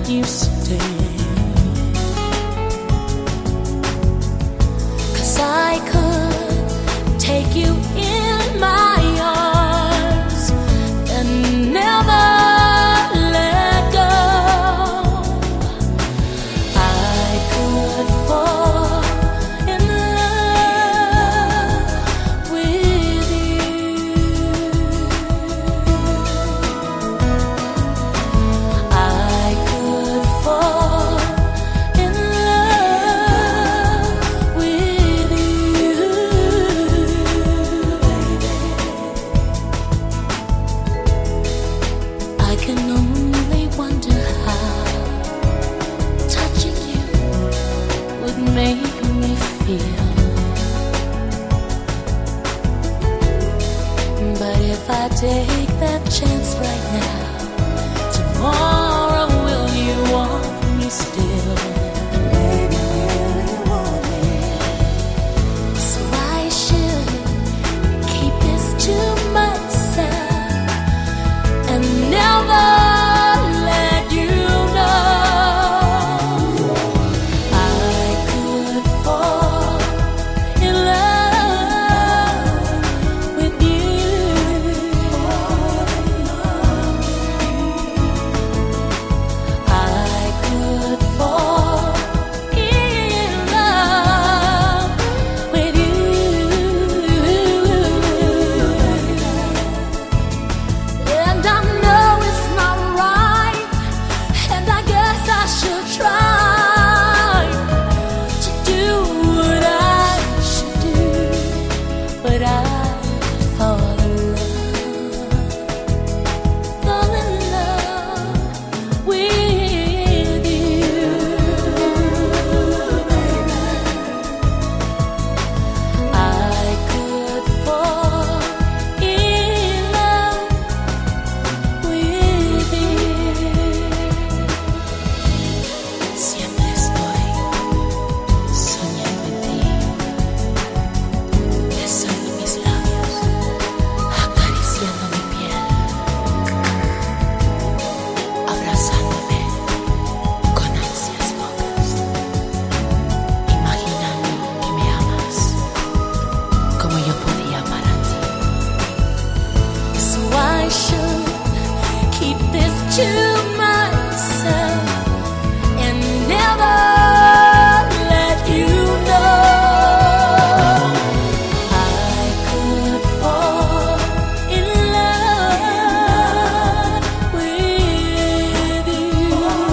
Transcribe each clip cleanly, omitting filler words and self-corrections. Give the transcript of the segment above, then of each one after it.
you stay. 'Cause I could take you in my arms and never let go. I could fall in love with you. I could fall in love with you, baby. I can only wonder how touching you would make me feel. But if I take that chance right now, tomorrow will you want me still? Baby, will you want me? So I should keep this to myself and never let you know. I could fall in love with you. I could fall in love with you. And I know it's not right, and I guess I should try to do what I should do, but I could fall in love with you, baby. I could fall in love with you. Siempre estoy soñando en ti, besando mis labios, acariciando mi piel, abrazándome con ansias locas, imaginando que me amas como yo podía amar a ti. So I should keep this to myself and never let you know. I could fall in love with you.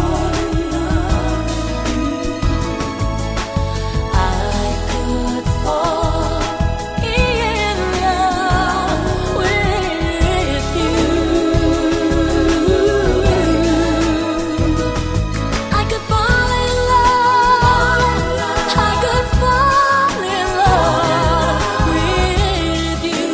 I could fall in love with you. I could fall in love. I could fall in love with you.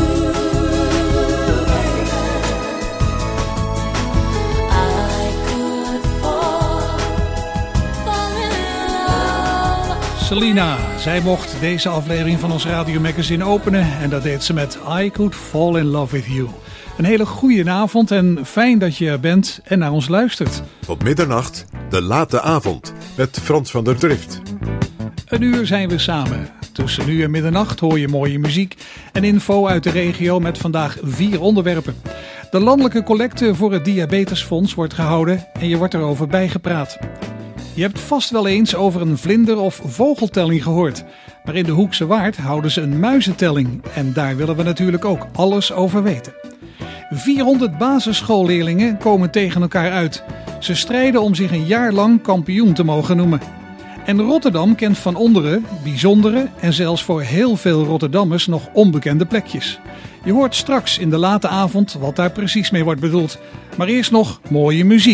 I could fall in love. Selena, zij mocht deze aflevering van ons Radio Magazine openen en dat deed ze met I Could Fall in Love with You. Een hele goede avond en fijn dat je er bent en naar ons luistert. Tot middernacht, de late avond, met Frans van der Drift. Een uur zijn we samen. Tussen nu en middernacht hoor je mooie muziek en info uit de regio met vandaag 4 onderwerpen. De landelijke collecte voor het Diabetesfonds wordt gehouden en je wordt erover bijgepraat. Je hebt vast wel eens over een vlinder- of vogeltelling gehoord. Maar in de Hoekse Waard houden ze een muizentelling en daar willen we natuurlijk ook alles over weten. 400 basisschoolleerlingen komen tegen elkaar uit. Ze strijden om zich een jaar lang kampioen te mogen noemen. En Rotterdam kent van onderen, bijzondere en zelfs voor heel veel Rotterdammers nog onbekende plekjes. Je hoort straks in de late avond wat daar precies mee wordt bedoeld. Maar eerst nog mooie muziek.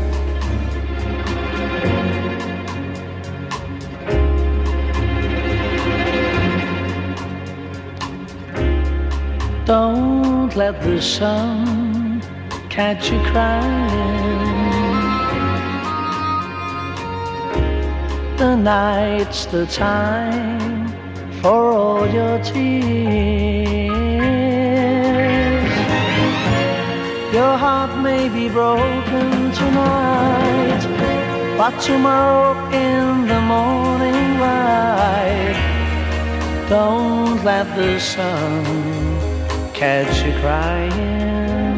Don't let the sun catch you crying. The night's the time for all your tears. Your heart may be broken tonight, but tomorrow in the morning light, don't let the sun catch you crying.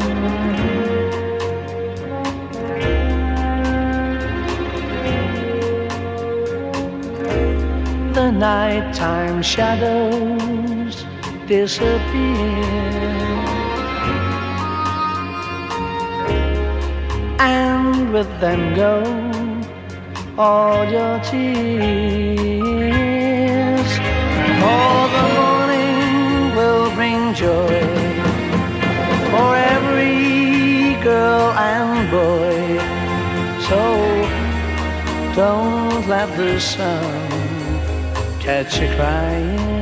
The nighttime shadows disappear, and with them go all your tears. For the morning will bring joy for every girl and boy. So don't let the sun catch you crying.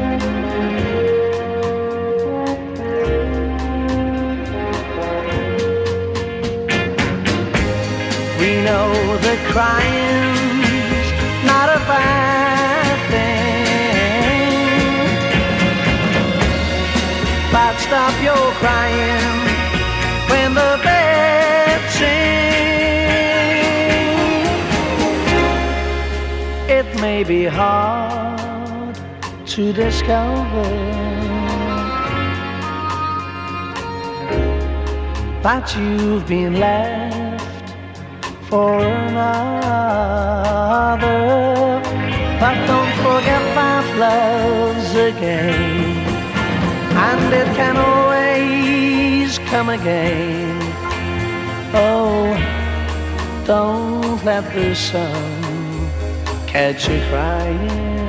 We know that crying's not a bad thing, but stop your crying when the birds sing. It may be hard to discover, but you've been left for another. But don't forget that love's a game, and it can always come again. Oh, don't let the sun catch you crying.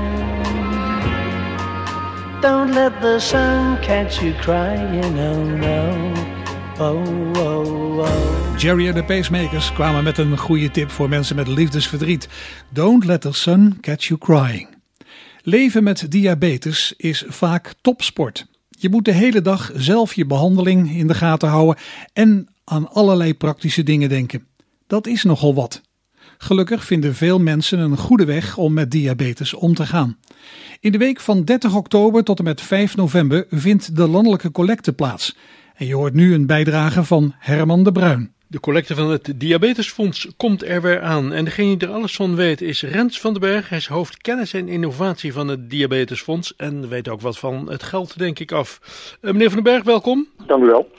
Don't let the sun catch you crying, oh no. Oh, oh, oh. Jerry en de Pacemakers kwamen met een goede tip voor mensen met liefdesverdriet. Don't let the sun catch you crying. Leven met diabetes is vaak topsport. Je moet de hele dag zelf je behandeling in de gaten houden en aan allerlei praktische dingen denken. Dat is nogal wat. Gelukkig vinden veel mensen een goede weg om met diabetes om te gaan. In de week van 30 oktober tot en met 5 november vindt de landelijke collecte plaats. En je hoort nu een bijdrage van Herman de Bruin. De collecte van het Diabetesfonds komt er weer aan. En degene die er alles van weet is Rens van den Berg. Hij is hoofd kennis en innovatie van het Diabetesfonds. En weet ook wat van het geld, denk ik, af. Meneer van den Berg, welkom. Dank u wel.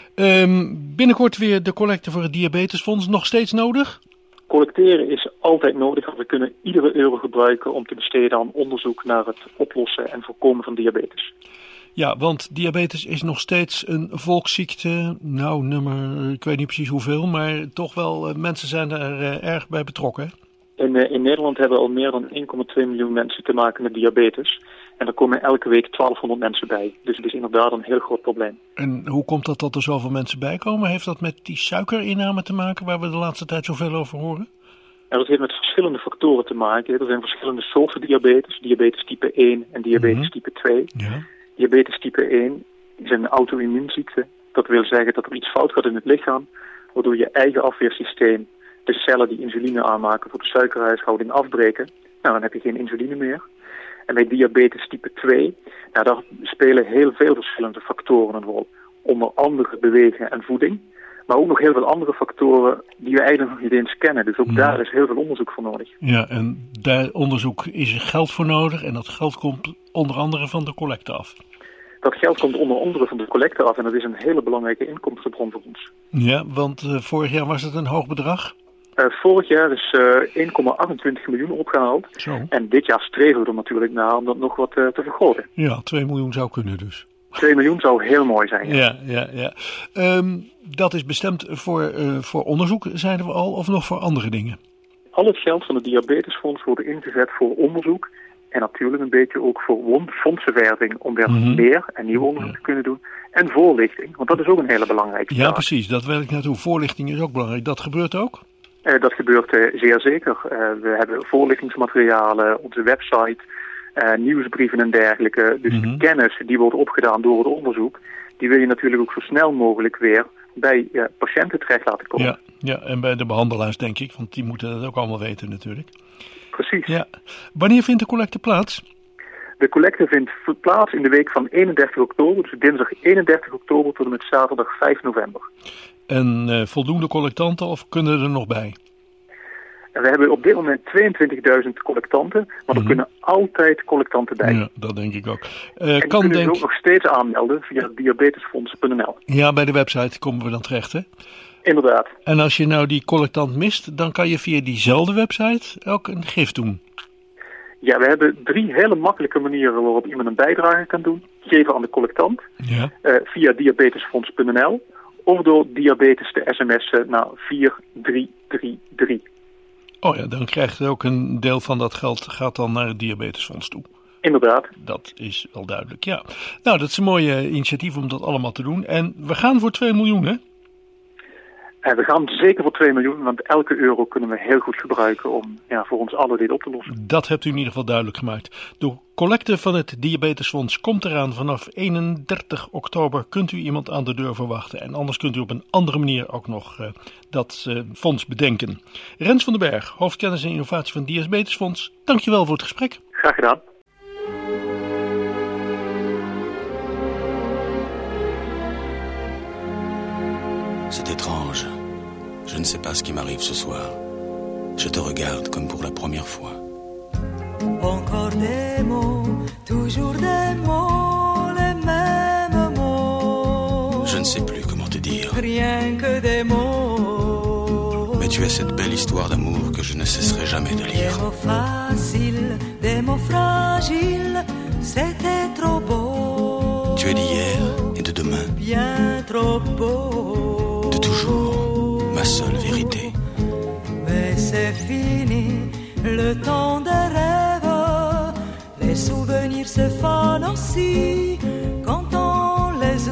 Binnenkort weer de collecte voor het Diabetesfonds. Nog steeds nodig? Collecteren is altijd nodig. We kunnen iedere euro gebruiken om te besteden aan onderzoek naar het oplossen en voorkomen van diabetes. Ja, want diabetes is nog steeds een volksziekte. Nou, ik weet niet precies hoeveel, maar toch wel, mensen zijn er erg bij betrokken. In Nederland hebben al meer dan 1,2 miljoen mensen te maken met diabetes. En er komen elke week 1200 mensen bij. Dus het is inderdaad een heel groot probleem. En hoe komt dat er zoveel mensen bij komen? Heeft dat met die suikerinname te maken, waar we de laatste tijd zoveel over horen? Dat heeft met verschillende factoren te maken. Er zijn verschillende soorten diabetes. Diabetes type 1 en diabetes type 2. Ja. Diabetes type 1 is een auto-immuunziekte. Dat wil zeggen dat er iets fout gaat in het lichaam, waardoor je eigen afweersysteem de cellen die insuline aanmaken voor de suikerhuishouding afbreken. Nou, dan heb je geen insuline meer. En bij diabetes type 2, daar spelen heel veel verschillende factoren een rol. Onder andere bewegen en voeding, maar ook nog heel veel andere factoren die we eigenlijk nog niet eens kennen. Dus ook daar is heel veel onderzoek voor nodig. Ja, en daar onderzoek is er geld voor nodig en dat geld komt onder andere van de collecte af. Dat geld komt onder andere van de collecte af en dat is een hele belangrijke inkomstenbron voor ons. Ja, want vorig jaar was het een hoog bedrag? Vorig jaar is 1,28 miljoen opgehaald. Zo. En dit jaar streven we er natuurlijk naar om dat nog wat te vergroten. Ja, 2 miljoen zou kunnen dus. 2 miljoen zou heel mooi zijn. Ja. Dat is bestemd voor onderzoek, zeiden we al, of nog voor andere dingen? Al het geld van het Diabetesfonds wordt ingezet voor onderzoek. En natuurlijk een beetje ook voor fondsenwerving om weer meer en nieuw onderzoek te kunnen doen. En voorlichting, want dat is ook een hele belangrijke zaak. Ja, precies. Dat wil ik naartoe. Voorlichting is ook belangrijk. Dat gebeurt ook? Dat gebeurt zeer zeker. We hebben voorlichtingsmaterialen, onze website, nieuwsbrieven en dergelijke. Dus de kennis die wordt opgedaan door het onderzoek, die wil je natuurlijk ook zo snel mogelijk weer bij patiënten terecht laten komen. Ja, en bij de behandelaars denk ik, want die moeten dat ook allemaal weten natuurlijk. Precies. Ja. Wanneer vindt de collecte plaats? De collecte vindt plaats in de week van 31 oktober, dus dinsdag 31 oktober tot en met zaterdag 5 november. En voldoende collectanten of kunnen er nog bij? En we hebben op dit moment 22.000 collectanten, maar er kunnen altijd collectanten bij. Ja, dat denk ik ook. En kunnen ze ook nog steeds aanmelden via diabetesfonds.nl. Ja, bij de website komen we dan terecht, hè? Inderdaad. En als je nou die collectant mist, dan kan je via diezelfde website ook een gift doen. Ja, we hebben 3 hele makkelijke manieren waarop iemand een bijdrage kan doen. Geven aan de collectant, via diabetesfonds.nl of door diabetes te sms'en naar 4333. Oh ja, dan krijgt ook een deel van dat geld gaat dan naar het diabetesfonds toe. Inderdaad. Dat is wel duidelijk, ja. Nou, dat is een mooie initiatief om dat allemaal te doen. En we gaan voor 2 miljoen, hè? We gaan zeker voor 2 miljoen, want elke euro kunnen we heel goed gebruiken om voor ons allen dit op te lossen. Dat hebt u in ieder geval duidelijk gemaakt. De collecte van het Diabetesfonds komt eraan vanaf 31 oktober. Kunt u iemand aan de deur verwachten. En anders kunt u op een andere manier ook nog dat fonds bedenken. Rens van den Berg, hoofdkennis en innovatie van het Diabetesfonds. Dankjewel voor het gesprek. Graag gedaan. C'est étrange. Je ne sais pas ce qui m'arrive ce soir. Je te regarde comme pour la première fois. Encore des mots, toujours des mots, les mêmes mots. Je ne sais plus comment te dire. Rien que des mots. Mais tu as cette belle histoire d'amour que je ne cesserai jamais de lire. Des mots faciles, des mots fragiles, c'était trop beau. Tu es d'hier et de demain. Bien trop beau. De toujours, ma seule vérité. Mais c'est fini, le temps des rêves. Les souvenirs se fanent aussi quand on les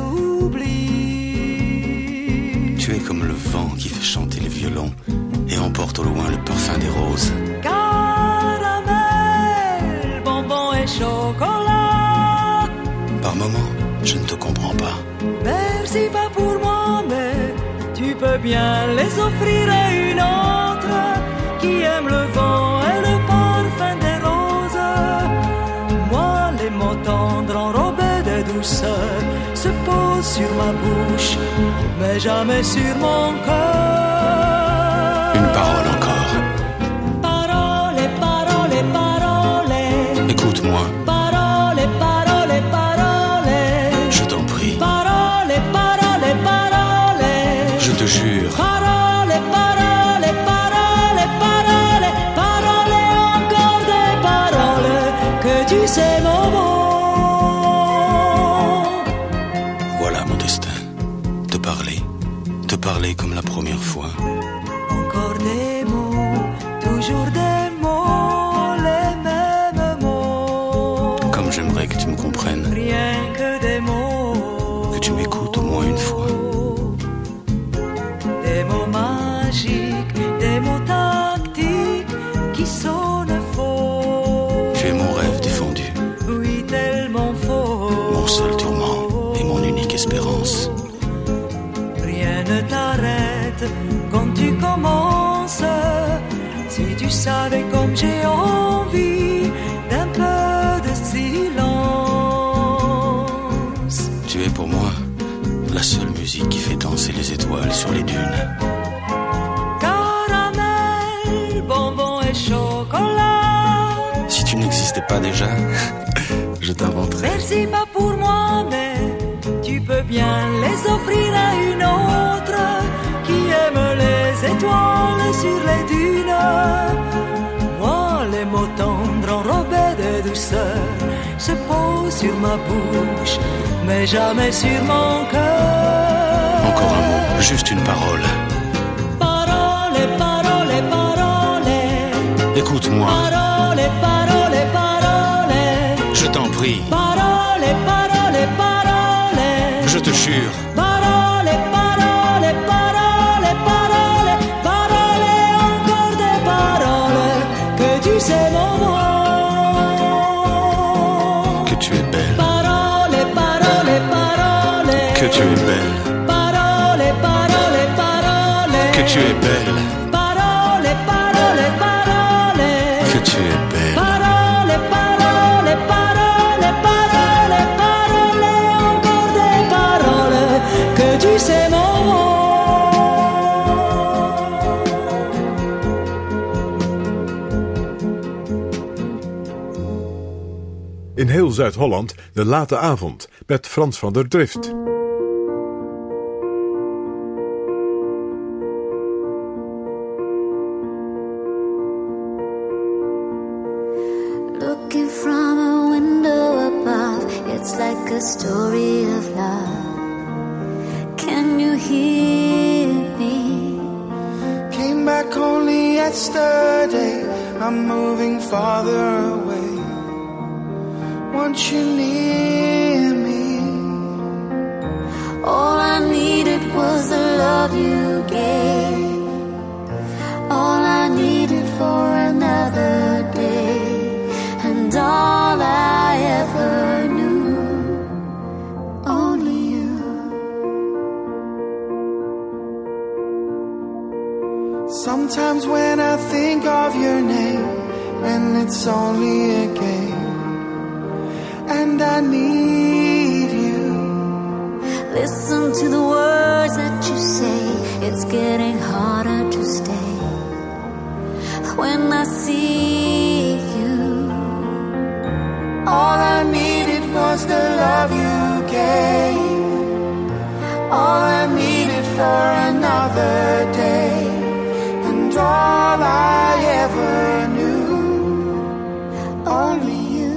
oublie. Tu es comme le vent qui fait chanter les violons et emporte au loin le parfum des roses. Caramel, bonbons et chocolat. Par moments, je ne te comprends pas. Merci pas pour moi, mais tu peux bien les offrir à une autre qui aime le vent et le parfum des roses. Moi, les mots tendres enrobés de douceur se posent sur ma bouche, mais jamais sur mon cœur. Une parole encore. Parole, parole, parole. Écoute-moi. Parole, parole, parole. Je t'en prie. Parole, parole, parole. Je te jure. Parole, parole, parole, parole. Parole, encore des paroles que tu sais mon mot. Voilà mon destin. Te parler comme la première fois. Encore des mots, toujours des mots, les mêmes mots. Comme j'aimerais que tu me comprennes. Rien que des mots. Que tu m'écoutes au moins une fois. Des mots magiques, des mots tactiques qui sonnent faux. Tu es mon rêve défendu. Oui, tellement faux. Mon seul tourment et mon unique espérance. Rien ne t'arrête quand tu commences. Si tu savais comme j'ai envie d'un peu de silence. Tu es pour moi la seule musique qui fait danser les étoiles sur les dunes. Caramel, bonbons et chocolat. Si tu n'existais pas déjà, je t'inventerais. Merci pas pour moi, mais tu peux bien les offrir à une autre qui aime les étoiles sur les dunes. Moi, les mots tendres enrobés de douceur se posent sur ma bouche, mais jamais sur mon cœur. Encore un mot, juste une parole. Parole, parole, parole. Écoute-moi. Parole, parole, parole. Je t'en prie. Parole, parole, parole. Je te jure. Parole, parole, parole, parole. Parole, encore des paroles que tu sais mon mot. Que tu es belle. Parole, parole, parole. Que tu es belle. Parole, parole, parole. Que tu es belle. Parole, parole, parole. Que tu es belle. Parole, parole, parole. Zuid-Holland, De Late Avond, met Frans van der Drift. Looking from a window above, it's like a story of love. Can you hear me? Came back only yesterday, I'm moving farther away. Want you near me? All I needed was the love you gave. All I needed for another day. And all I ever knew, only you. Sometimes when I think of your name, and it's only a game, and I need you. Listen to the words that you say, it's getting harder to stay. When I see you, all I needed was the love you gave. All I needed for another day. And all I ever knew, only you.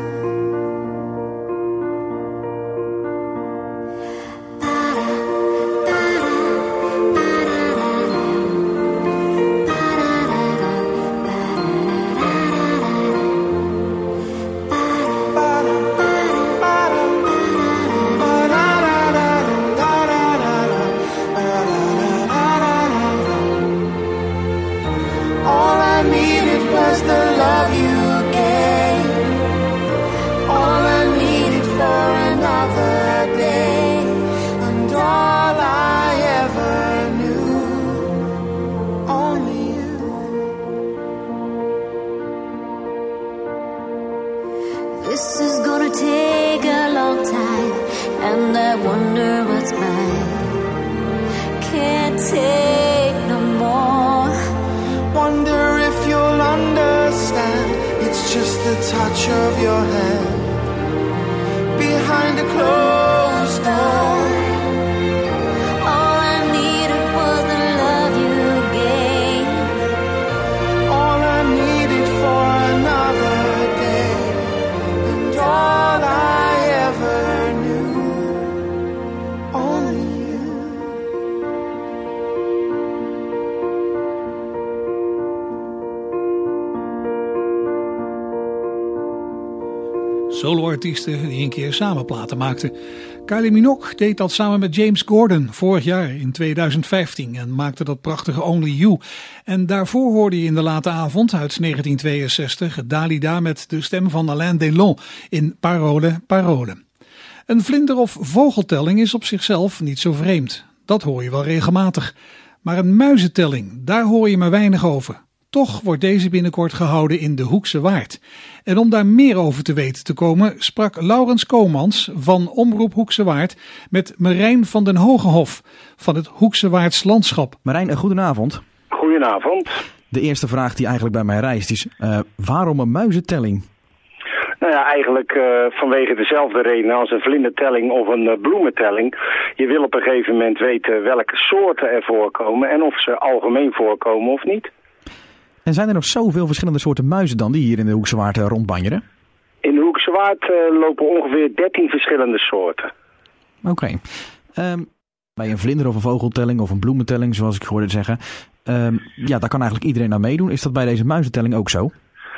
The love you gave. All I needed for another day. And all I ever knew, only you. This is gonna take a long time, and I wonder what's mine. Can't take no more. Wonder if you'll understand. It's just the touch of your hand behind a closed door. All I needed was the love you gave. All I needed for another day. And all I ever knew, only you. Soloartiesten die een keer samen platen maakten. Kylie Minogue deed dat samen met James Gordon vorig jaar in 2015 en maakte dat prachtige Only You. En daarvoor hoorde je in De Late Avond uit 1962 Dalida met de stem van Alain Delon in Parole, Parole. Een vlinder- of vogeltelling is op zichzelf niet zo vreemd. Dat hoor je wel regelmatig. Maar een muizentelling, daar hoor je maar weinig over. Toch wordt deze binnenkort gehouden in de Hoekse Waard. En om daar meer over te weten te komen, sprak Laurens Komans van Omroep Hoekse Waard met Marijn van den Hogenhof van het Hoekse Waards Landschap. Marijn, een goedenavond. Goedenavond. De eerste vraag die eigenlijk bij mij rijst is, waarom een muizentelling? Nou ja, eigenlijk vanwege dezelfde reden als een vlindertelling of een bloementelling. Je wil op een gegeven moment weten welke soorten er voorkomen en of ze algemeen voorkomen of niet. En zijn er nog zoveel verschillende soorten muizen dan die hier in de Hoekse Waard rondbanjeren? In de Hoekse Waard lopen ongeveer 13 verschillende soorten. Oké. Bij een vlinder- of een vogeltelling of een bloementelling, zoals ik hoorde zeggen. Ja, daar kan eigenlijk iedereen aan meedoen. Is dat bij deze muizentelling ook zo?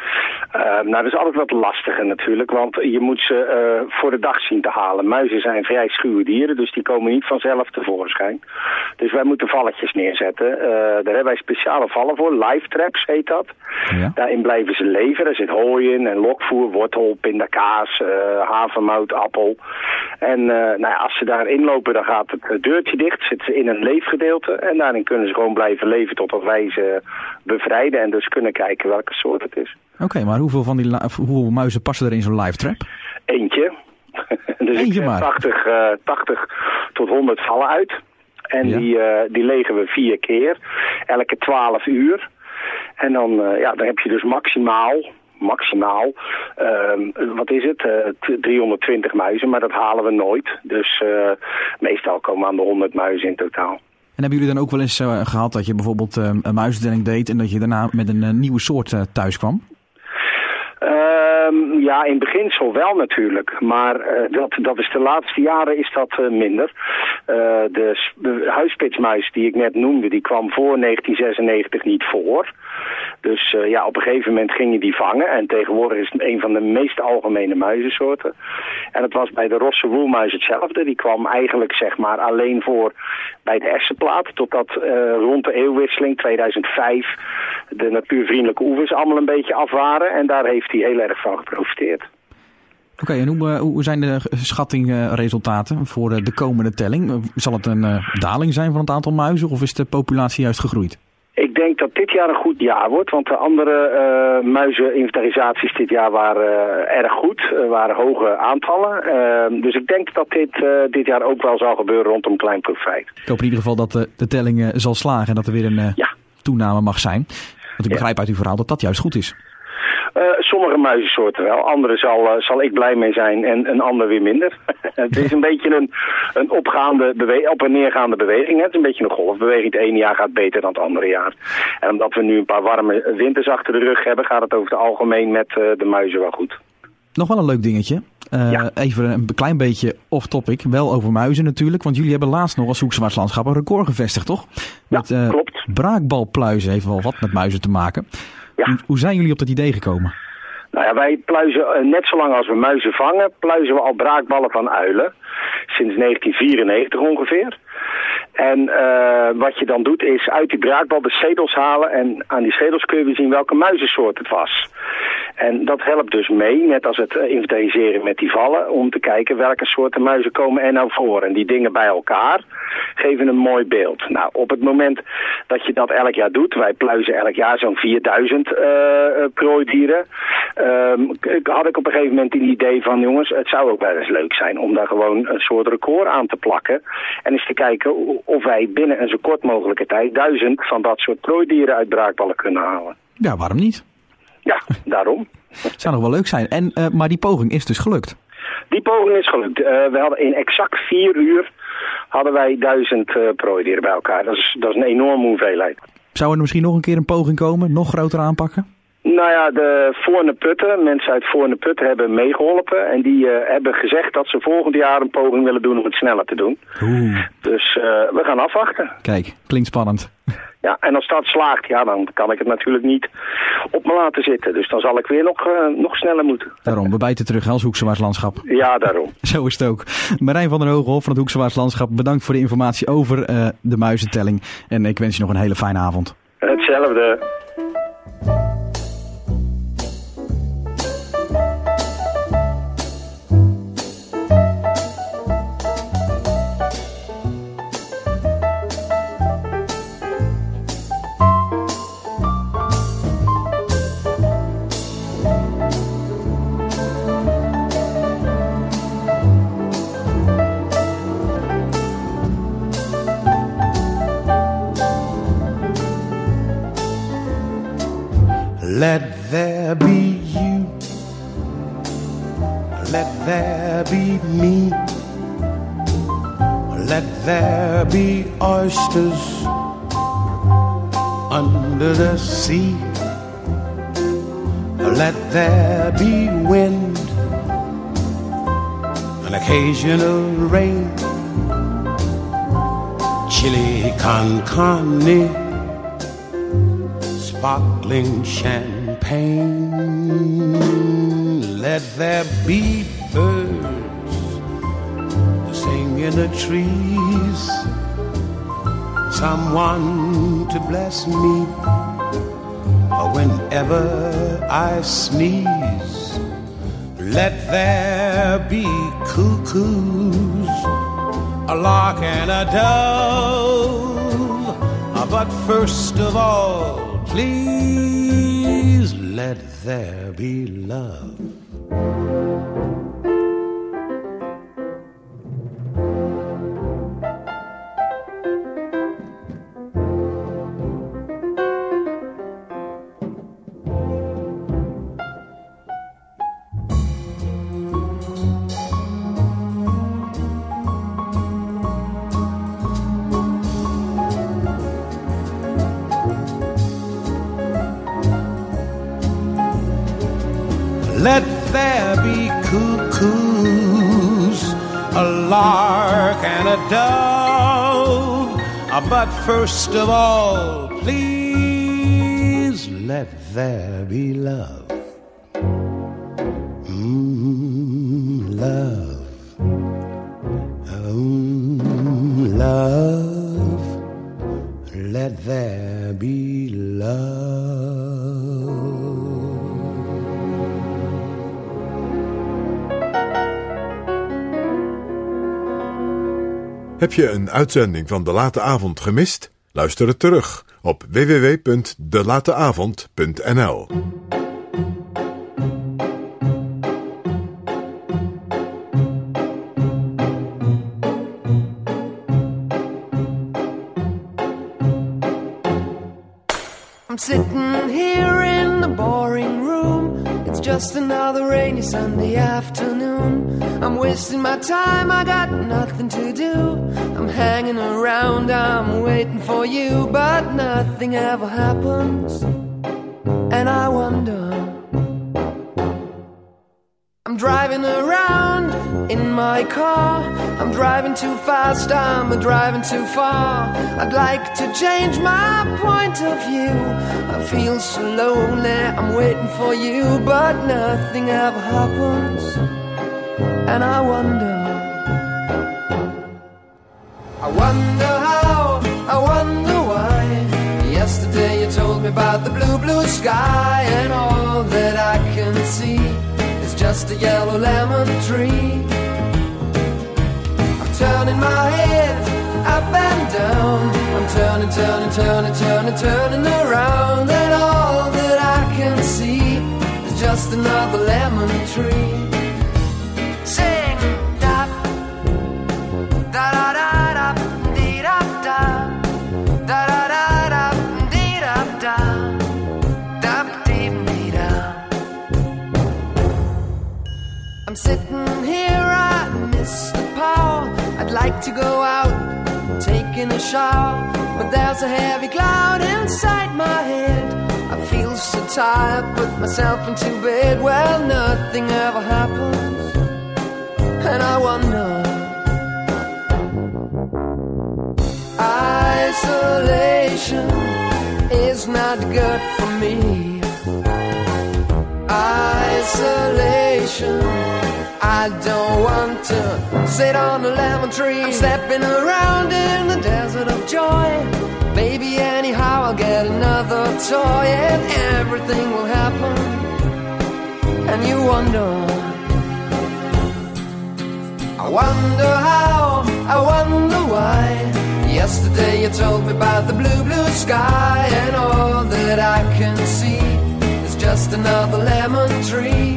Nou, dat is altijd wat lastiger natuurlijk, want je moet ze voor de dag zien te halen. Muizen zijn vrij schuwe dieren, dus die komen niet vanzelf tevoorschijn. Dus wij moeten valletjes neerzetten. Daar hebben wij speciale vallen voor, live traps heet dat. Ja. Daarin blijven ze leven, er zit hooi in en lokvoer, wortel, pindakaas, havermout, appel. En nou ja, als ze daarin lopen, dan gaat het deurtje dicht, zitten ze in een leefgedeelte. En daarin kunnen ze gewoon blijven leven totdat wij ze bevrijden en dus kunnen kijken welke soort het is. Oké, maar hoeveel muizen passen er in zo'n live trap? Eentje. Dus Eentje maar. 80 tot 100 vallen uit. En ja, die legen we 4 keer. Elke 12 uur. En dan heb je dus maximaal maximaal, 320 muizen, maar dat halen we nooit. Dus meestal komen we aan de 100 muizen in totaal. En hebben jullie dan ook wel eens gehad dat je bijvoorbeeld een muizentelling deed en dat je daarna met een nieuwe soort thuis kwam? Ja, in beginsel wel natuurlijk, maar dat is de laatste jaren is dat minder. De huispitsmuis die ik net noemde, die kwam voor 1996 niet voor. Dus op een gegeven moment ging je die vangen en tegenwoordig is het een van de meest algemene muizensoorten. En het was bij de rosse woelmuis hetzelfde. Die kwam eigenlijk zeg maar alleen voor bij de Essenplaat, totdat rond de eeuwwisseling 2005 de natuurvriendelijke oevers allemaal een beetje af waren. En daar heeft hij heel erg van geprofiteerd. Oké, en hoe zijn de schattingresultaten voor de komende telling? Zal het een daling zijn van het aantal muizen of is de populatie juist gegroeid? Ik denk dat dit jaar een goed jaar wordt, want de andere muizeninventarisaties dit jaar waren erg goed, waren hoge aantallen. Dus ik denk dat dit jaar ook wel zal gebeuren rondom een klein profijt. Ik hoop in ieder geval dat de telling zal slagen en dat er weer een toename mag zijn. Want ik begrijp uit uw verhaal dat dat juist goed is. Sommige muizensoorten wel, andere zal ik blij mee zijn en een ander weer minder. Het is een beetje een op- en neergaande beweging. Het is een beetje een golfbeweging. Het ene jaar gaat beter dan het andere jaar. En omdat we nu een paar warme winters achter de rug hebben, gaat het over het algemeen met de muizen wel goed. Nog wel een leuk dingetje. Even een klein beetje off-topic. Wel over muizen natuurlijk. Want jullie hebben laatst nog als Hoekse Waardlandschap een record gevestigd, toch? Ja, klopt. Braakbalpluizen heeft wel wat met muizen te maken. Ja. Hoe zijn jullie op dat idee gekomen? Nou ja, wij pluizen, net zolang als we muizen vangen, pluizen we al braakballen van uilen. Sinds 1994 ongeveer. En wat je dan doet is uit die braakbal de schedels halen en aan die schedels kun je weer zien welke muizensoort het was. En dat helpt dus mee, net als het inventariseren met die vallen, om te kijken welke soorten muizen komen er nou voor. En die dingen bij elkaar geven een mooi beeld. Nou, op het moment dat je dat elk jaar doet, wij pluizen elk jaar zo'n 4000 prooidieren, had ik op een gegeven moment het idee van, jongens, het zou ook wel eens leuk zijn om daar gewoon een soort record aan te plakken. En eens te kijken of wij binnen een zo kort mogelijke tijd 1000 van dat soort prooidieren uit braakballen kunnen halen. Ja, waarom niet? Ja, daarom. Zou nog wel leuk zijn. Maar die poging is dus gelukt? Die poging is gelukt. We hadden in exact 4 uur hadden wij 1000 prooidieren bij elkaar. Dat is een enorme hoeveelheid. Zou er misschien nog een keer een poging komen? Nog groter aanpakken? Nou ja, de Voorne-Putten, mensen uit Voorne-Putten hebben meegeholpen. En die hebben gezegd dat ze volgend jaar een poging willen doen om het sneller te doen. Dus we gaan afwachten. Kijk, klinkt spannend. Ja, en als dat slaagt, ja, dan kan ik het natuurlijk niet op me laten zitten. Dus dan zal ik weer nog sneller moeten. Daarom, we bijten terug als Hoekse Waardlandschap. Ja, daarom. Zo is het ook. Marijn van der Hogenhof van het Hoekse Waardlandschap, bedankt voor de informatie over de muizentelling. En ik wens je nog een hele fijne avond. Hetzelfde. Let there be you, let there be me, let there be oysters under the sea, let there be wind, an occasional rain, chili con carne, sparkling champagne. Let there be birds to sing in the trees, someone to bless me whenever I sneeze. Let there be cuckoos, a lark and a dove, but first of all, please let there be love. let there be cuckoos, a lark and a dove. But first of all, please let there be love. Love. Love. Let there be love. Heb je een uitzending van De Late Avond gemist? Luister het terug op www.delateavond.nl. I'm sitting here in the boring room. It's just another rainy Sunday afternoon. I'm wasting my time, I got nothing to do. I'm hanging around, I'm waiting for you, but nothing ever happens. And I wonder, I'm driving around in my car. I'm driving too fast, I'm driving too far. I'd like to change my point of view. I feel so lonely, I'm waiting for you, but nothing ever happens. And I wonder how, I wonder why. Yesterday you told me about the blue, blue sky, and all that I can see is just a yellow lemon tree. I'm turning my head up and down. I'm turning, turning, turning, turning, turning around, and all that I can see is just another lemon tree. Sing da da da da da dee da da da da da da dee da da da dee dee da. I'm sitting here, I miss the power. I'd like to go out, taking a shower, but there's a heavy cloud inside my head. I feel so tired, put myself into bed. Well, nothing ever happens, and I wonder. Isolation is not good for me. Isolation, I don't want to sit on a lemon tree. I'm stepping around in the desert of joy. Maybe anyhow I'll get another toy, and everything will happen. And you wonder, I wonder how, I wonder why. Yesterday you told me about the blue, blue sky, and all that I can see is just another lemon tree.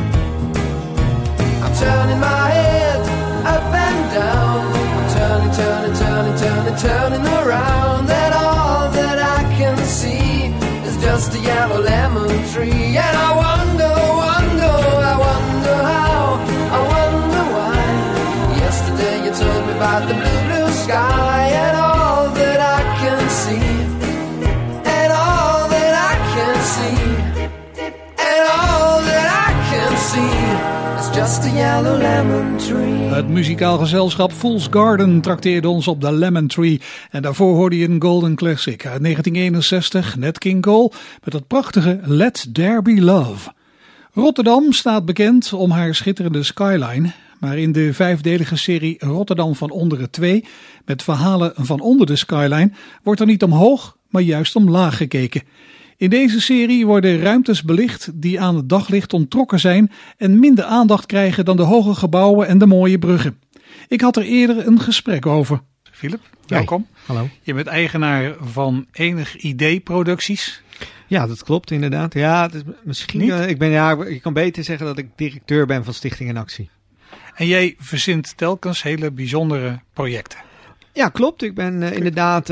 I'm turning my head up and down. I'm turning, turning, turning, turning, turning around, and all that I can see is just a yellow lemon tree. And I wonder, wonder, I wonder how, I wonder why. Yesterday you told me about the blue, blue sky, and all that I can see, and all that I can see, and all that I can see is just a yellow lemon tree. Het muzikaal gezelschap Fool's Garden trakteerde ons op de Lemon Tree. En daarvoor hoorde je een golden classic uit 1961, Nat King Cole, met dat prachtige Let There Be Love. Rotterdam staat bekend om haar schitterende skyline. Maar in de 5-delige serie Rotterdam van Onderen 2, met verhalen van onder de skyline, wordt er niet omhoog, maar juist omlaag gekeken. In deze serie worden ruimtes belicht die aan het daglicht onttrokken zijn en minder aandacht krijgen dan de hoge gebouwen en de mooie bruggen. Ik had er eerder een gesprek over. Philip, welkom. Hey, hallo. Je bent eigenaar van Enig Idee Producties. Ja, dat klopt inderdaad. Ja, het is misschien. Je kan beter zeggen dat ik directeur ben van Stichting in Actie. En jij verzint telkens hele bijzondere projecten. Ja, klopt. Ik ben inderdaad,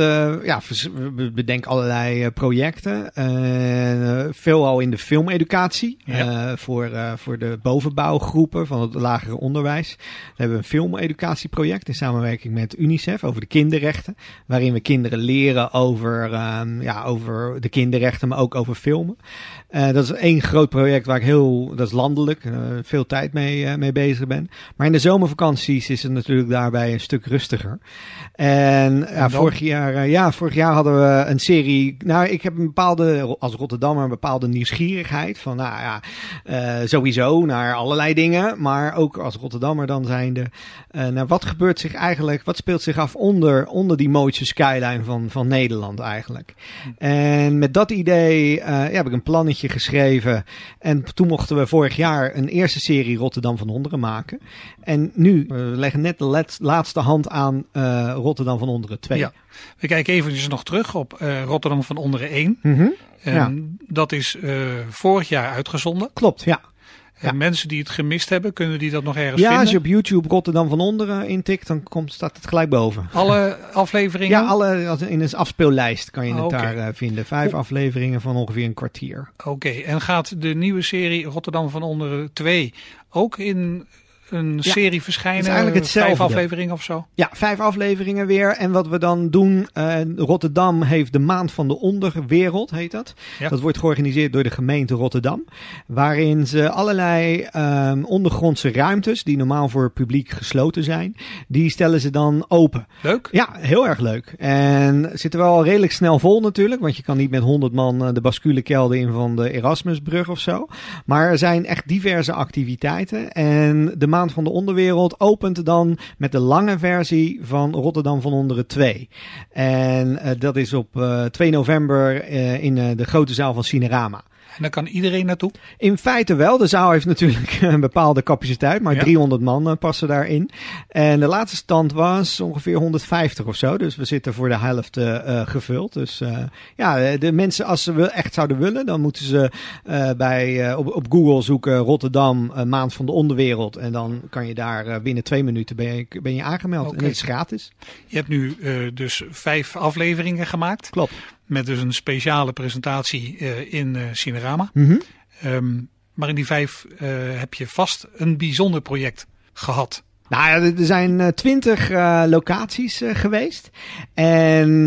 we bedenken allerlei projecten. Veelal in de filmeducatie. Ja. Voor de bovenbouwgroepen van het lagere onderwijs. We hebben een filmeducatieproject in samenwerking met UNICEF over de kinderrechten. Waarin we kinderen leren over de kinderrechten, maar ook over filmen. Dat is één groot project waar dat is landelijk, veel tijd mee bezig ben. Maar in de zomervakanties is het natuurlijk daarbij een stuk rustiger. En vorig jaar hadden we een serie. Nou, ik heb als Rotterdammer een bepaalde nieuwsgierigheid van, sowieso naar allerlei dingen, maar ook als Rotterdammer dan zijnde, wat gebeurt zich eigenlijk, wat speelt zich af onder die mooiste skyline van Nederland eigenlijk. En met dat idee heb ik een plannetje geschreven en toen mochten we vorig jaar een eerste serie Rotterdam van Onderen maken. En nu we leggen net de laatste hand aan Rotterdam van Onderen 2. Ja. We kijken eventjes nog terug op Rotterdam van Onderen 1. Mm-hmm. Dat is vorig jaar uitgezonden. Klopt, ja. En mensen die het gemist hebben, kunnen die dat nog ergens vinden? Ja, als je op YouTube Rotterdam van Onderen intikt, dan staat het gelijk boven. Alle afleveringen? Ja, in een afspeellijst kan je het daar vinden. 5 afleveringen van ongeveer een kwartier. Oké, en gaat de nieuwe serie Rotterdam van Onderen 2 ook in een serie verschijnen? Het is eigenlijk hetzelfde. 5 afleveringen of zo? Ja, 5 afleveringen weer. En wat we dan doen, Rotterdam heeft de Maand van de Onderwereld, heet dat. Ja. Dat wordt georganiseerd door de gemeente Rotterdam. Waarin ze allerlei ondergrondse ruimtes, die normaal voor het publiek gesloten zijn, die stellen ze dan open. Leuk? Ja, heel erg leuk. En zitten wel redelijk snel vol natuurlijk, want je kan niet met 100 man de basculekelder in van de Erasmusbrug of zo. Maar er zijn echt diverse activiteiten. En de Maand van de Onderwereld opent dan met de lange versie van Rotterdam van Onderen 2. En dat is op 2 november in de grote zaal van Cinerama. En daar kan iedereen naartoe? In feite wel. De zaal heeft natuurlijk een bepaalde capaciteit, maar 300 man passen daarin. En de laatste stand was ongeveer 150 of zo. Dus we zitten voor de helft gevuld. Dus de mensen, als ze echt zouden willen, dan moeten ze op Google zoeken Rotterdam Maand van de Onderwereld. En dan kan je daar binnen 2 minuten ben je aangemeld. Okay. En het is gratis. Je hebt nu dus 5 afleveringen gemaakt. Klopt. Met dus een speciale presentatie in Cinerama. Mm-hmm. Maar in die 5 heb je vast een bijzonder project gehad. Nou ja, er zijn 20 locaties geweest. En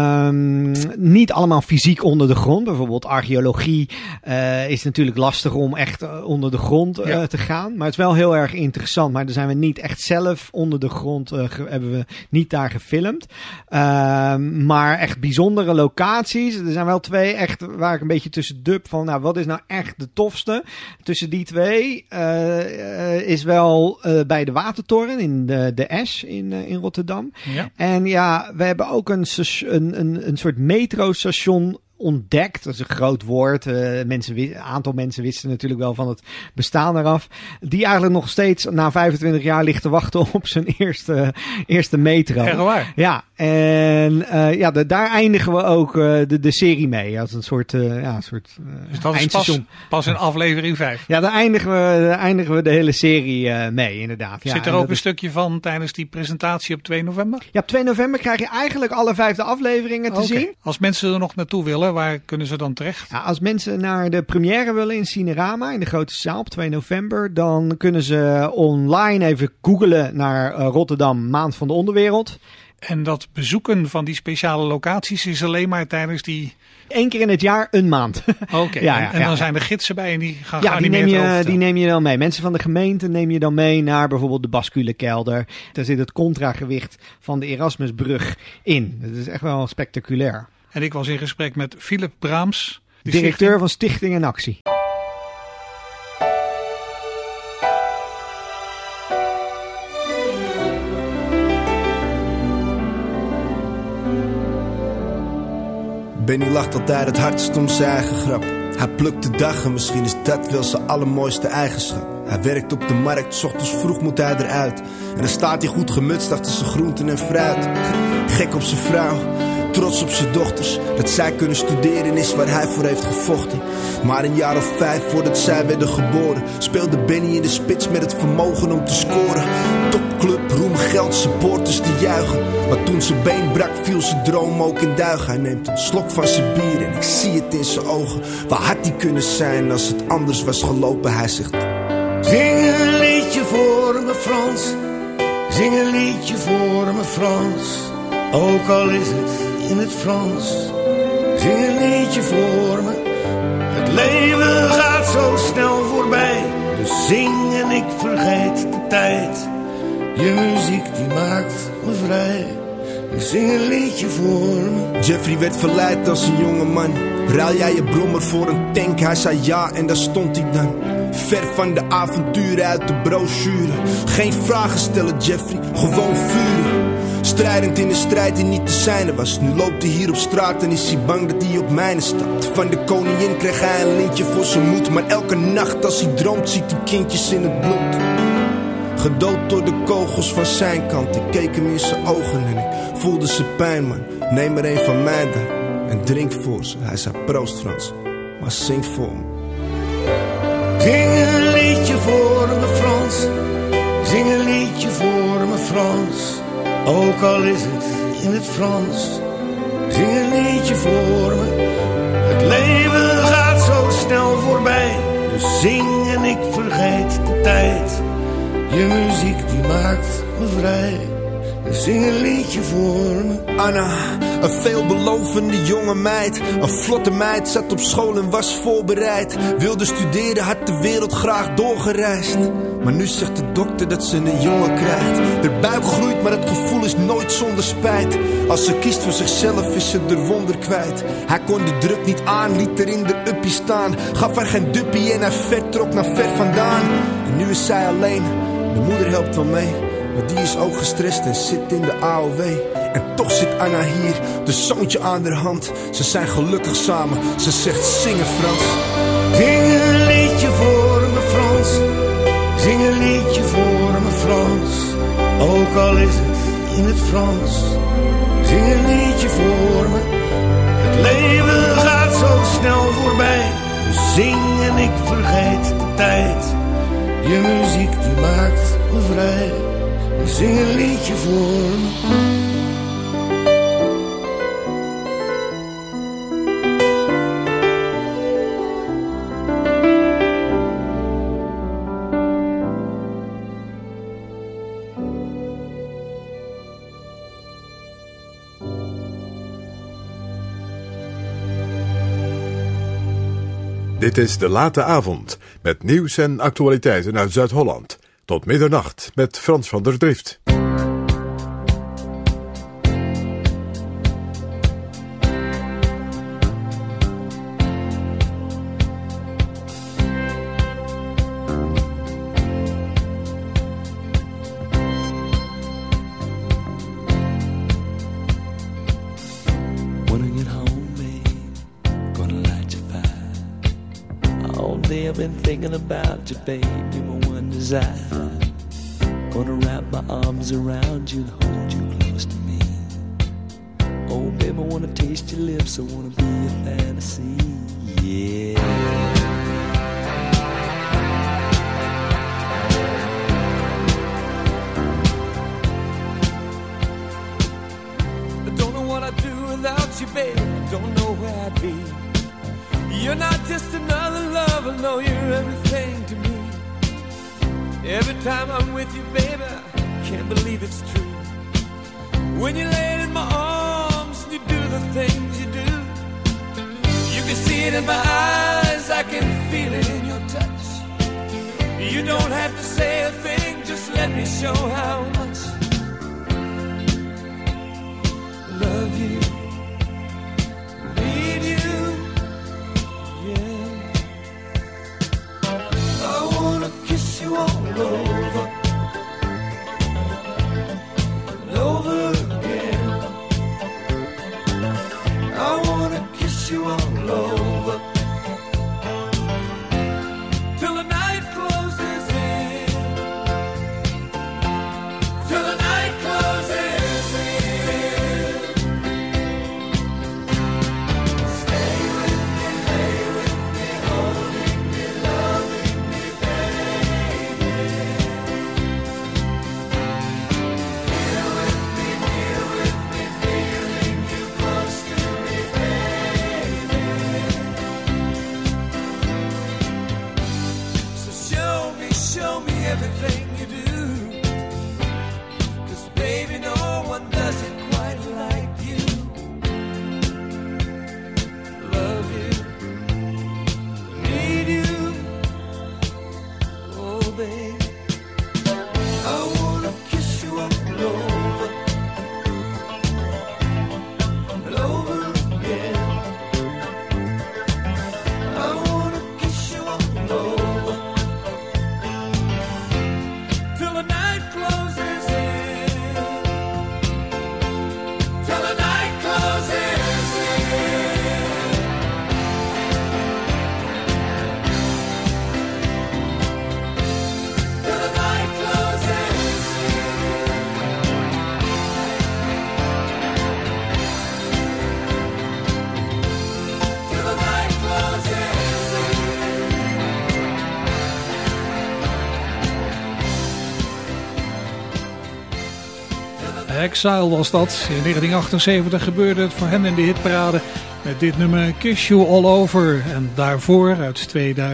niet allemaal fysiek onder de grond. Bijvoorbeeld archeologie is natuurlijk lastig om echt onder de grond te gaan. Maar het is wel heel erg interessant. Maar daar zijn we niet echt zelf onder de grond, hebben we niet daar gefilmd. Maar echt bijzondere locaties. Er zijn wel 2 echt waar ik een beetje tussen dub van, nou, wat is nou echt de tofste? Tussen die 2 is wel bij de Watertoren in de Esch in Rotterdam. Ja. En ja, we hebben ook een soort metrostation ontdekt. Dat is een groot woord. Een aantal mensen wisten natuurlijk wel van het bestaan eraf. Die eigenlijk nog steeds na 25 jaar ligt te wachten op zijn eerste metro. Echt waar? Ja. En daar eindigen we ook de serie mee. Als een soort dus dat eindstation. Is pas in aflevering 5. Ja, daar eindigen we de hele serie mee, inderdaad. Ja, zit er ook een stukje van tijdens die presentatie op 2 november? Ja, op 2 november krijg je eigenlijk alle 5 afleveringen te zien. Als mensen er nog naartoe willen, waar kunnen ze dan terecht? Ja, als mensen naar de première willen in Cinerama, in de grote zaal op 2 november, dan kunnen ze online even googlen naar Rotterdam Maand van de Onderwereld. En dat bezoeken van die speciale locaties is alleen maar tijdens die... 1 keer in het jaar een maand. Oké, en dan zijn er gidsen bij en die gaan geanimeerd die neem je dan mee. Mensen van de gemeente neem je dan mee naar bijvoorbeeld de basculekelder. Daar zit het contragewicht van de Erasmusbrug in. Dat is echt wel spectaculair. En ik was in gesprek met Philip Braams, directeur van Stichting en Actie. Benny lacht altijd het hardst om zijn eigen grap. Hij plukt de dag en misschien is dat wel zijn allermooiste eigenschap. Hij werkt op de markt, 's ochtends vroeg moet hij eruit. En dan staat hij goed gemutst achter zijn groenten en fruit. Gek op zijn vrouw, trots op zijn dochters. Dat zij kunnen studeren is waar hij voor heeft gevochten. Maar een jaar of 5 voordat zij werden geboren, speelde Benny in de spits met het vermogen om te scoren. Topclub, Roem, geld, supporters die juichen. Maar toen zijn been brak, viel zijn droom ook in duigen. Hij neemt een slok van zijn bier en ik zie het in zijn ogen. Waar had hij kunnen zijn als het anders was gelopen? Hij zegt: zing een liedje voor me Frans, zing een liedje voor me Frans. Ook al is het in het Frans, zing een liedje voor me. Het leven gaat zo snel voorbij, dus zing en ik vergeet de tijd. Je muziek die maakt me vrij, dus zing een liedje voor me. Jeffrey werd verleid als een jonge man. Ruil jij je brommer voor een tank? Hij zei ja en daar stond hij dan. Ver van de avonturen uit de brochure. Geen vragen stellen Jeffrey, gewoon vuren. Strijdend in een strijd die niet te zijne was. Nu loopt hij hier op straat en is hij bang dat hij op mijne stapt. Van de koningin kreeg hij een lintje voor zijn moed. Maar elke nacht als hij droomt ziet hij kindjes in het bloed. Gedood door de kogels van zijn kant. Ik keek hem in zijn ogen en ik voelde zijn pijn, man. Neem er een van mij dan en drink voor ze. Hij zei proost Frans, maar zing voor me. Zing een liedje voor me Frans, zing een liedje voor me Frans. Ook al is het in het Frans, zing een liedje voor me. Het leven gaat zo snel voorbij, dus zing en ik vergeet de tijd. Je muziek die maakt me vrij, dus zing een liedje voor me. Anna, een veelbelovende jonge meid. Een vlotte meid, zat op school en was voorbereid. Wilde studeren, had de wereld graag doorgereisd. Maar nu zegt de dokter dat ze een jongen krijgt. De buik groeit, maar het gevoel is nooit zonder spijt. Als ze kiest voor zichzelf is ze er wonder kwijt. Hij kon de druk niet aan, liet er in de uppie staan. Gaf haar geen duppie en hij vertrok naar ver vandaan. En nu is zij alleen, de moeder helpt wel mee. Maar die is ook gestrest en zit in de AOW. En toch zit Anna hier, de zoontje aan haar hand. Ze zijn gelukkig samen, ze zegt zingen Frans. Zing een liedje voor me Frans, zing een liedje voor me Frans. Ook al is het in het Frans, zing een liedje voor me. Het leven gaat zo snel voorbij, dus zing en ik vergeet de tijd. Je muziek die maakt me vrij, dus zing een liedje voor me. Dit is De Late Avond met nieuws en actualiteiten uit Zuid-Holland. Tot middernacht met Frans van der Drift. About you, baby, my one desire. Gonna wrap my arms around you and hold you close to me. Oh, baby, I wanna taste your lips, I wanna be your fantasy, yeah. I don't know what I'd do without you, baby. I don't know where I'd be. You're not just another lover, no, you're everything to me. Every time I'm with you, baby, I can't believe it's true. When you're laying in my arms and you do the things you do, you can see it in my eyes, I can feel it in your touch. You don't have to say a thing, just let me show how much I love you, need you. Kiss you all over and over again. I wanna kiss you all over till the night closes in, till Exile was dat. In 1978 gebeurde het voor hen in de hitparade met dit nummer Kiss You All Over. En daarvoor uit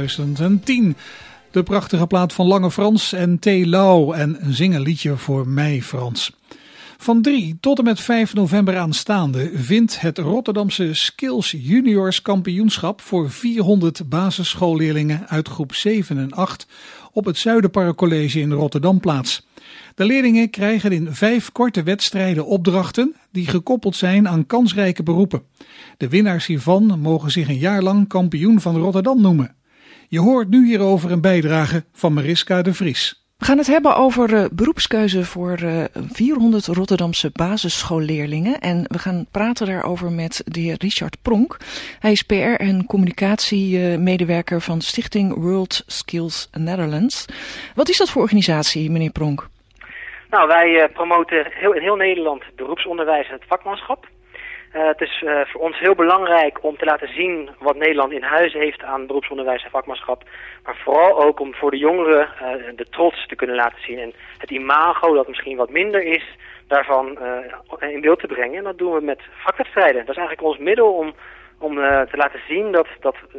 2010 de prachtige plaat van Lange Frans en T. Lau en Zing een liedje voor mij Frans. Van 3 tot en met 5 november aanstaande vindt het Rotterdamse Skills Juniors kampioenschap voor 400 basisschoolleerlingen uit groep 7 en 8 op het Zuiderparkcollege in Rotterdam plaats. De leerlingen krijgen in 5 korte wedstrijden opdrachten die gekoppeld zijn aan kansrijke beroepen. De winnaars hiervan mogen zich een jaar lang kampioen van Rotterdam noemen. Je hoort nu hierover een bijdrage van Mariska de Vries. We gaan het hebben over beroepskeuze voor 400 Rotterdamse basisschoolleerlingen. En we gaan praten daarover met de heer Richard Pronk. Hij is PR- en communicatiemedewerker van de stichting World Skills Netherlands. Wat is dat voor organisatie, meneer Pronk? Nou, wij promoten in heel Nederland beroepsonderwijs en het vakmanschap. Het is voor ons heel belangrijk om te laten zien wat Nederland in huis heeft aan beroepsonderwijs en vakmanschap. Maar vooral ook om voor de jongeren de trots te kunnen laten zien. En het imago dat misschien wat minder is, daarvan in beeld te brengen. En dat doen we met vakwedstrijden. Dat is eigenlijk ons middel om te laten zien dat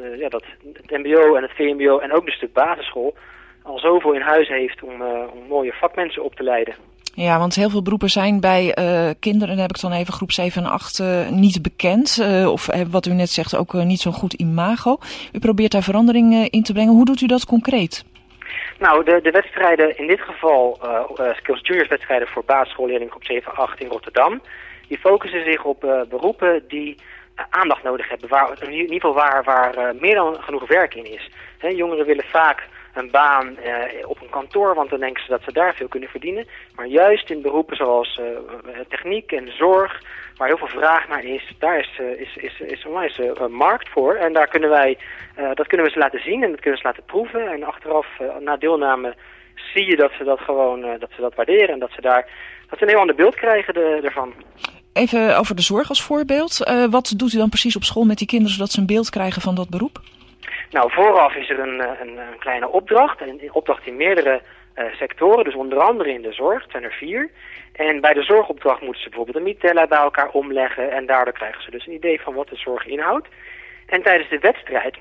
het mbo en het vmbo en ook een stuk basisschool al zoveel in huis heeft om mooie vakmensen op te leiden. Ja, want heel veel beroepen zijn bij kinderen, dan heb ik dan even groep 7 en 8 niet bekend. Of wat u net zegt, ook niet zo'n goed imago. U probeert daar verandering in te brengen. Hoe doet u dat concreet? Nou, de wedstrijden, in dit geval Skills Juniors wedstrijden voor basisschoolleerlingen groep 7 en 8 in Rotterdam. Die focussen zich op beroepen die aandacht nodig hebben. In ieder geval waar meer dan genoeg werk in is. Jongeren willen vaak een baan op een kantoor, want dan denken ze dat ze daar veel kunnen verdienen. Maar juist in beroepen zoals techniek en zorg, waar heel veel vraag naar is, daar is onwijs markt voor. En daar dat kunnen we ze laten zien en dat kunnen we ze laten proeven. En achteraf, na deelname, zie je dat ze dat gewoon dat ze dat waarderen en dat ze een heel ander beeld krijgen ervan. Even over de zorg als voorbeeld. Wat doet u dan precies op school met die kinderen, zodat ze een beeld krijgen van dat beroep? Nou, vooraf is er een kleine opdracht. Een opdracht in meerdere sectoren, dus onder andere in de zorg. Het zijn er 4. En bij de zorgopdracht moeten ze bijvoorbeeld een mitella bij elkaar omleggen. En daardoor krijgen ze dus een idee van wat de zorg inhoudt. En tijdens de wedstrijd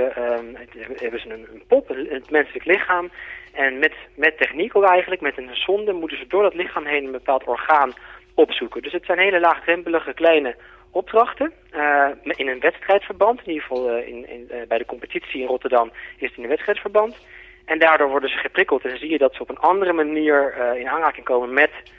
hebben ze een pop, het menselijk lichaam. En met techniek ook eigenlijk, met een sonde, moeten ze door dat lichaam heen een bepaald orgaan opzoeken. Dus het zijn hele laagdrempelige kleine opdrachten in een wedstrijdverband. In ieder geval bij de competitie in Rotterdam is het in een wedstrijdverband. En daardoor worden ze geprikkeld en zie je dat ze op een andere manier in aanraking komen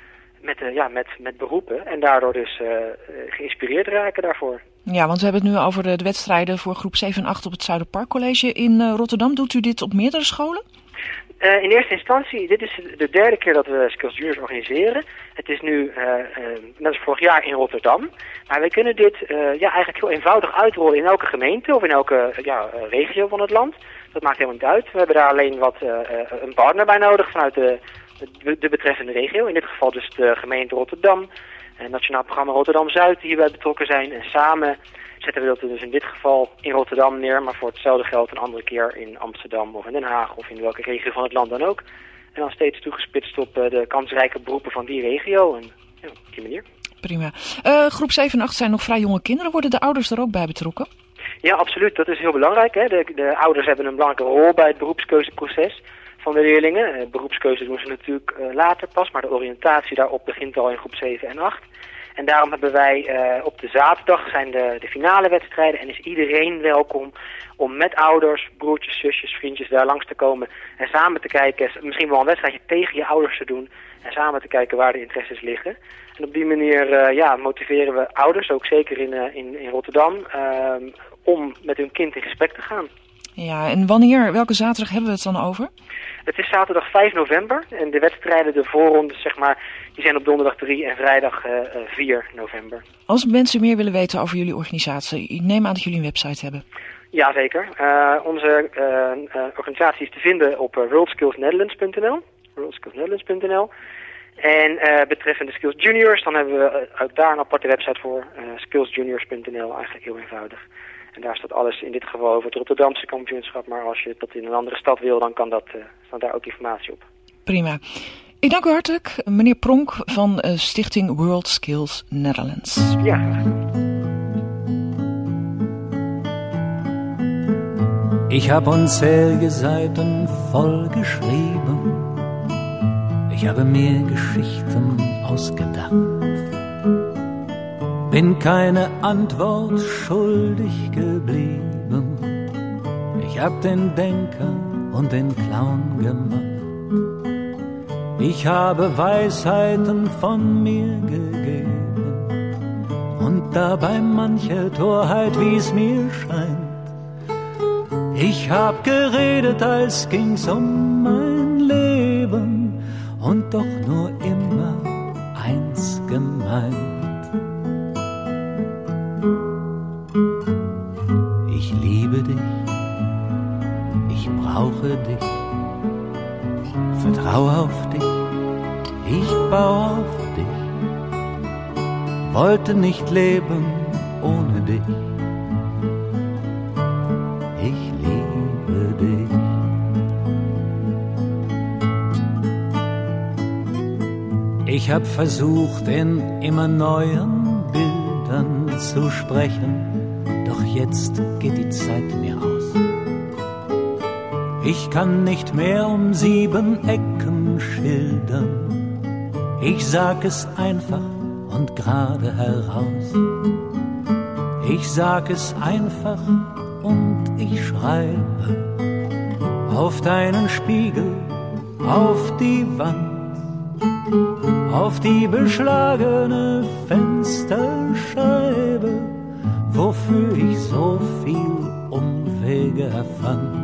met beroepen. En daardoor dus geïnspireerd raken daarvoor. Ja, want we hebben het nu over de wedstrijden voor groep 7 en 8 op het Zuiderparkcollege in Rotterdam. Doet u dit op meerdere scholen? In eerste instantie, dit is de 3e keer dat we Skills Juniors organiseren. Het is nu, net als vorig jaar, in Rotterdam. Maar wij kunnen dit eigenlijk heel eenvoudig uitrollen in elke gemeente of in elke regio van het land. Dat maakt helemaal niet uit. We hebben daar alleen een partner bij nodig vanuit de betreffende regio. In dit geval dus de gemeente Rotterdam, het Nationaal Programma Rotterdam-Zuid die hierbij betrokken zijn. En samen zetten we dat dus in dit geval in Rotterdam neer, maar voor hetzelfde geld een andere keer in Amsterdam of in Den Haag of in welke regio van het land dan ook. En dan steeds toegespitst op de kansrijke beroepen van die regio en op die manier. Prima. Groep 7 en 8 zijn nog vrij jonge kinderen. Worden de ouders er ook bij betrokken? Ja, absoluut. Dat is heel belangrijk. Hè? De ouders hebben een belangrijke rol bij het beroepskeuzeproces van de leerlingen. Beroepskeuze doen ze natuurlijk later pas, maar de oriëntatie daarop begint al in groep 7 en 8. En daarom hebben wij op de zaterdag zijn de finale wedstrijden en is iedereen welkom om met ouders, broertjes, zusjes, vriendjes daar langs te komen en samen te kijken, misschien wel een wedstrijdje tegen je ouders te doen en samen te kijken waar de interesses liggen. En op die manier motiveren we ouders, ook zeker in Rotterdam, om met hun kind in gesprek te gaan. Ja, en welke zaterdag hebben we het dan over? Het is zaterdag 5 november en de wedstrijden, de voorrondes, zeg maar, die zijn op donderdag 3 en vrijdag 4 november. Als mensen meer willen weten over jullie organisatie, ik neem aan dat jullie een website hebben. Jazeker. Onze organisatie is te vinden op worldskillsnetherlands.nl. worldskillsnetherlands.nl. En betreffende Skills Juniors, dan hebben we ook daar een aparte website voor, skillsjuniors.nl, eigenlijk heel eenvoudig. En daar staat alles in dit geval over het Rotterdamse kampioenschap. Maar als je dat in een andere stad wil, dan kan staat daar ook informatie op. Prima. Ik dank u hartelijk, meneer Pronk van Stichting World Skills Netherlands. Ja. Ich hab unzählige Seiten voll geschrieben. Ich habe mir Geschichten ausgedacht. Bin keine Antwort schuldig geblieben. Ich hab den Denker und den Clown gemacht. Ich habe Weisheiten von mir gegeben und dabei manche Torheit, wie's mir scheint. Ich hab geredet, als ging's um mein Leben und doch nur immer eins gemeint. Ich liebe dich, ich brauche dich, vertraue auf dich, ich baue auf dich, wollte nicht leben ohne dich. Ich hab versucht, in immer neuen Bildern zu sprechen, doch jetzt geht die Zeit mir aus. Ich kann nicht mehr um 7 Ecken schildern, ich sag es einfach und gerade heraus. Ich sag es einfach und ich schreibe auf deinen Spiegel, auf die Wand, auf die beschlagene Fensterscheibe, wofür ich so viel Umwege erfand.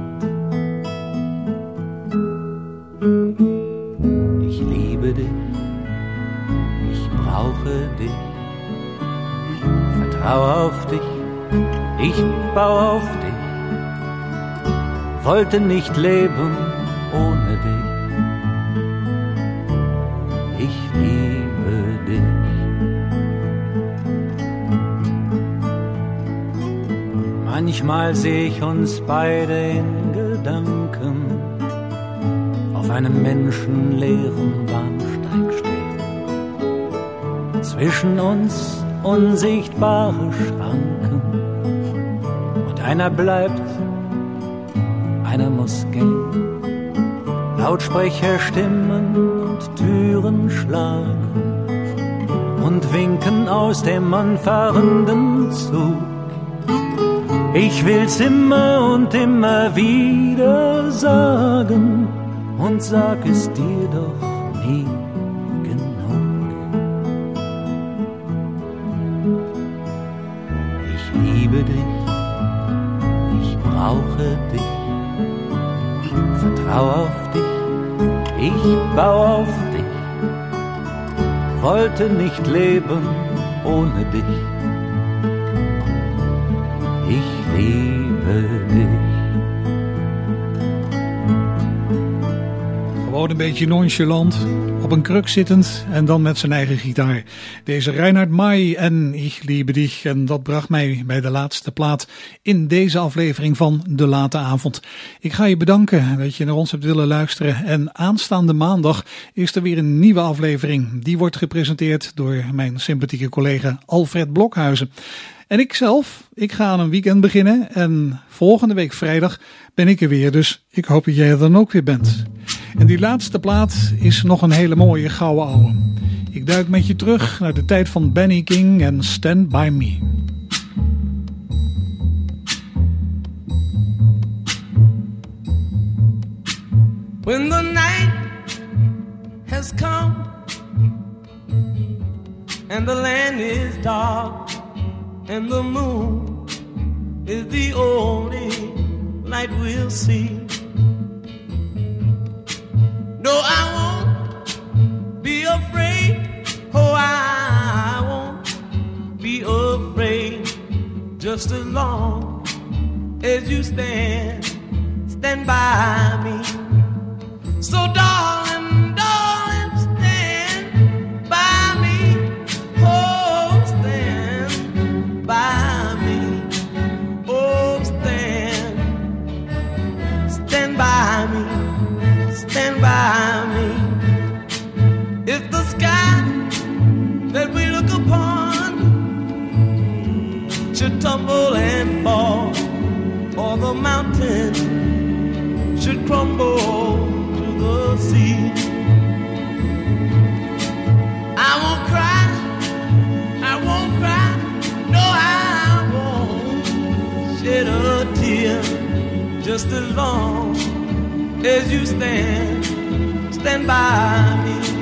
Ich liebe dich, ich brauche dich, vertraue auf dich, ich baue auf dich, wollte nicht leben ohne dich. Manchmal seh ich uns beide in Gedanken auf einem menschenleeren Bahnsteig stehen. Zwischen uns unsichtbare Schranken und einer bleibt, einer muss gehen. Lautsprecherstimmen und Türen schlagen und winken aus dem anfahrenden Zug. Ich will's immer und immer wieder sagen und sag es dir doch nie genug. Ich liebe dich, ich brauche dich, vertraue auf dich, ich baue auf dich, wollte nicht leben ohne dich. Ich liebe dich. Gewoon een beetje nonchalant, op een kruk zittend en dan met zijn eigen gitaar. Deze Reinhard May en Ich liebe dich. En dat bracht mij bij de laatste plaat in deze aflevering van De Late Avond. Ik ga je bedanken dat je naar ons hebt willen luisteren. En aanstaande maandag is er weer een nieuwe aflevering. Die wordt gepresenteerd door mijn sympathieke collega Alfred Blokhuizen. En ik ga aan een weekend beginnen en volgende week vrijdag ben ik er weer, dus ik hoop dat jij er dan ook weer bent. En die laatste plaat is nog een hele mooie gouden ouwe. Ik duik met je terug naar de tijd van Benny King en Stand By Me. When the night has come and the land is dark and the moon is the only light we'll see. No, I won't be afraid. Oh, I won't be afraid. Just as long as you stand by me. So darling, darling, stand by me. Oh, stand by me. Oh, stand by me. Stand by me. and fall, or the mountain should crumble to the sea. I won't cry, no I won't shed a tear, just as long as you stand by me.